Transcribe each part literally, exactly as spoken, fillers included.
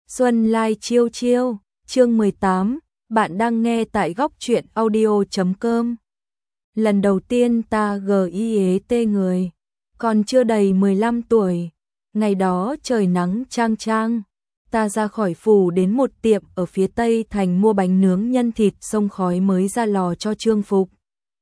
Xuân Lai chiêu chiêu, chương mười tám, bạn đang nghe tại góc truyện audio chấm com. Lần đầu tiên ta giết người, còn chưa đầy mười lăm tuổi, ngày đó trời nắng chang chang, ta ra khỏi phủ đến một tiệm ở phía tây thành mua bánh nướng nhân thịt xông khói mới ra lò cho Trương Phục.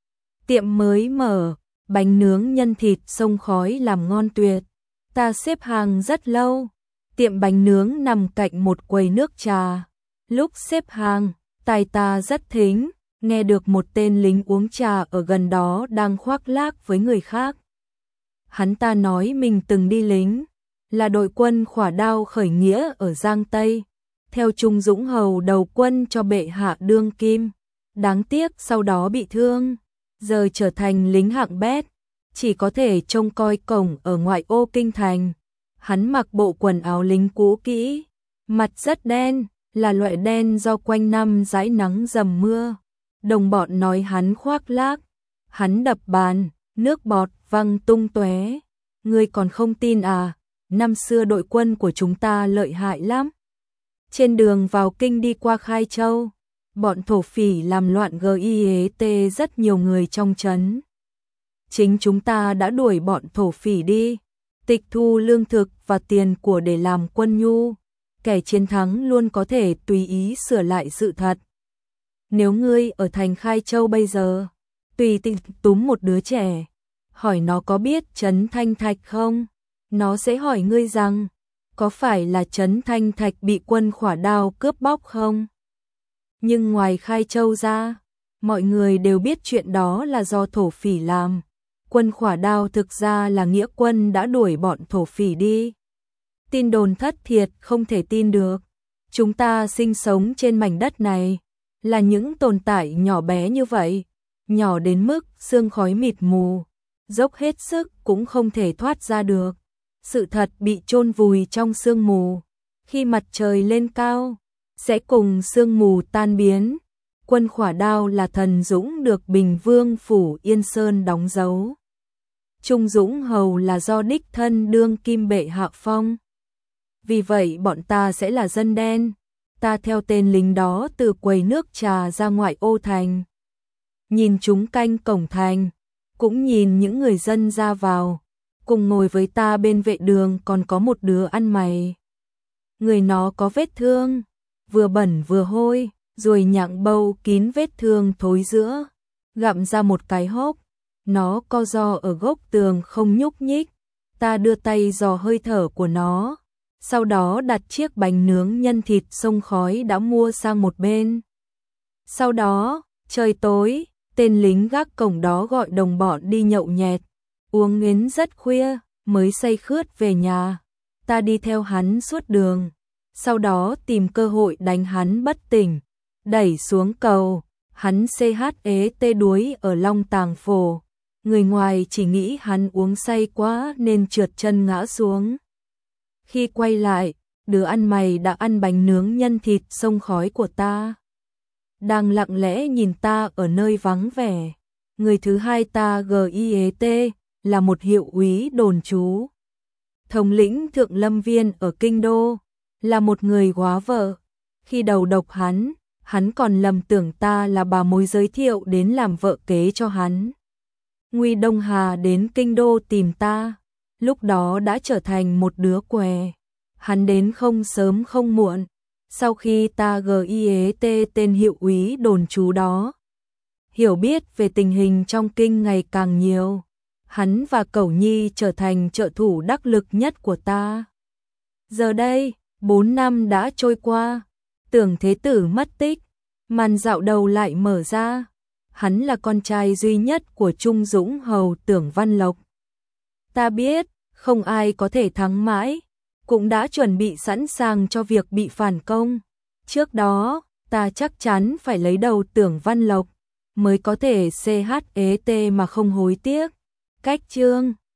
Tiệm mới mở, bánh nướng nhân thịt xông khói làm ngon tuyệt, ta xếp hàng rất lâu. Tiệm bánh nướng nằm cạnh một quầy nước trà. Lúc xếp hàng, tai ta rất thính, nghe được một tên lính uống trà ở gần đó đang khoác lác với người khác. Hắn ta nói mình từng đi lính, là đội quân khỏa đao khởi nghĩa ở Giang Tây, theo Trung Dũng Hầu đầu quân cho bệ hạ đương kim. Đáng tiếc sau đó bị thương, giờ trở thành lính hạng bét, chỉ có thể trông coi cổng ở ngoại ô kinh thành. Hắn mặc bộ quần áo lính cũ kỹ, mặt rất đen, là loại đen do quanh năm dãi nắng dầm mưa. Đồng bọn nói hắn khoác lác, hắn đập bàn, nước bọt văng tung tóe. Ngươi còn không tin à? Năm xưa đội quân của chúng ta lợi hại lắm. Trên đường vào kinh đi qua Khai Châu, bọn thổ phỉ làm loạn giết rất nhiều người trong trấn. Chính chúng ta đã đuổi bọn thổ phỉ đi, tịch thu lương thực và tiền của để làm quân nhu. Kẻ chiến thắng luôn có thể tùy ý sửa lại sự thật. Nếu ngươi ở thành Khai Châu bây giờ, tùy tiện túm một đứa trẻ, hỏi nó có biết trấn Thanh Thạch không? Nó sẽ hỏi ngươi rằng, có phải là trấn Thanh Thạch bị quân khỏa đao cướp bóc không? Nhưng ngoài Khai Châu ra, mọi người đều biết chuyện đó là do thổ phỉ làm. Quân khỏa đao thực ra là nghĩa quân đã đuổi bọn thổ phỉ đi. Tin đồn thất thiệt không thể tin được. Chúng ta sinh sống trên mảnh đất này, là những tồn tại nhỏ bé như vậy, nhỏ đến mức sương khói mịt mù, dốc hết sức cũng không thể thoát ra được. Sự thật bị chôn vùi trong sương mù, khi mặt trời lên cao, sẽ cùng sương mù tan biến. Quân khỏa đao là thần dũng được Bình Vương phủ Yên Sơn đóng dấu. Trung Dũng Hầu là do đích thân đương kim bệ hạ phong. Vì vậy bọn ta sẽ là dân đen. Ta theo tên lính đó từ quầy nước trà ra ngoại ô thành, nhìn chúng canh cổng thành, cũng nhìn những người dân ra vào. Cùng ngồi với ta bên vệ đường còn có một đứa ăn mày. Người nó có vết thương, vừa bẩn vừa hôi, rồi nhặng bâu kín vết thương thối giữa, gặm ra một cái hốc. Nó co ro ở gốc tường không nhúc nhích. Ta đưa tay dò hơi thở của nó, sau đó đặt chiếc bánh nướng nhân thịt xông khói đã mua sang một bên. Sau đó, trời tối, tên lính gác cổng đó gọi đồng bọn đi nhậu nhẹt, uống đến rất khuya, mới say khướt về nhà. Ta đi theo hắn suốt đường, sau đó tìm cơ hội đánh hắn bất tỉnh, đẩy xuống cầu. Hắn chết đuối ở Long Tàng Phổ. Người ngoài chỉ nghĩ hắn uống say quá nên trượt chân ngã xuống. Khi quay lại, đứa ăn mày đã ăn bánh nướng nhân thịt xông khói của ta, đang lặng lẽ nhìn ta ở nơi vắng vẻ. Người thứ hai ta giết là một hiệu úy đồn trú, thống lĩnh Thượng Lâm Viên ở Kinh Đô, là một người góa vợ. Khi đầu độc hắn, hắn còn lầm tưởng ta là bà mối giới thiệu đến làm vợ kế cho hắn. Nguy Đông Hà đến Kinh Đô tìm ta, lúc đó đã trở thành một đứa què. Hắn đến không sớm không muộn, sau khi ta giết tên hiệu úy đồn trú đó. Hiểu biết về tình hình trong kinh ngày càng nhiều, hắn và Cẩu Nhi trở thành trợ thủ đắc lực nhất của ta. Giờ đây, bốn năm đã trôi qua, Tưởng Thế Tử mất tích, màn dạo đầu lại mở ra. Hắn là con trai duy nhất của Trung Dũng Hầu Tưởng Văn Lộc. Ta biết, không ai có thể thắng mãi, cũng đã chuẩn bị sẵn sàng cho việc bị phản công. Trước đó, ta chắc chắn phải lấy đầu Tưởng Văn Lộc, mới có thể chết mà không hối tiếc. Cách chương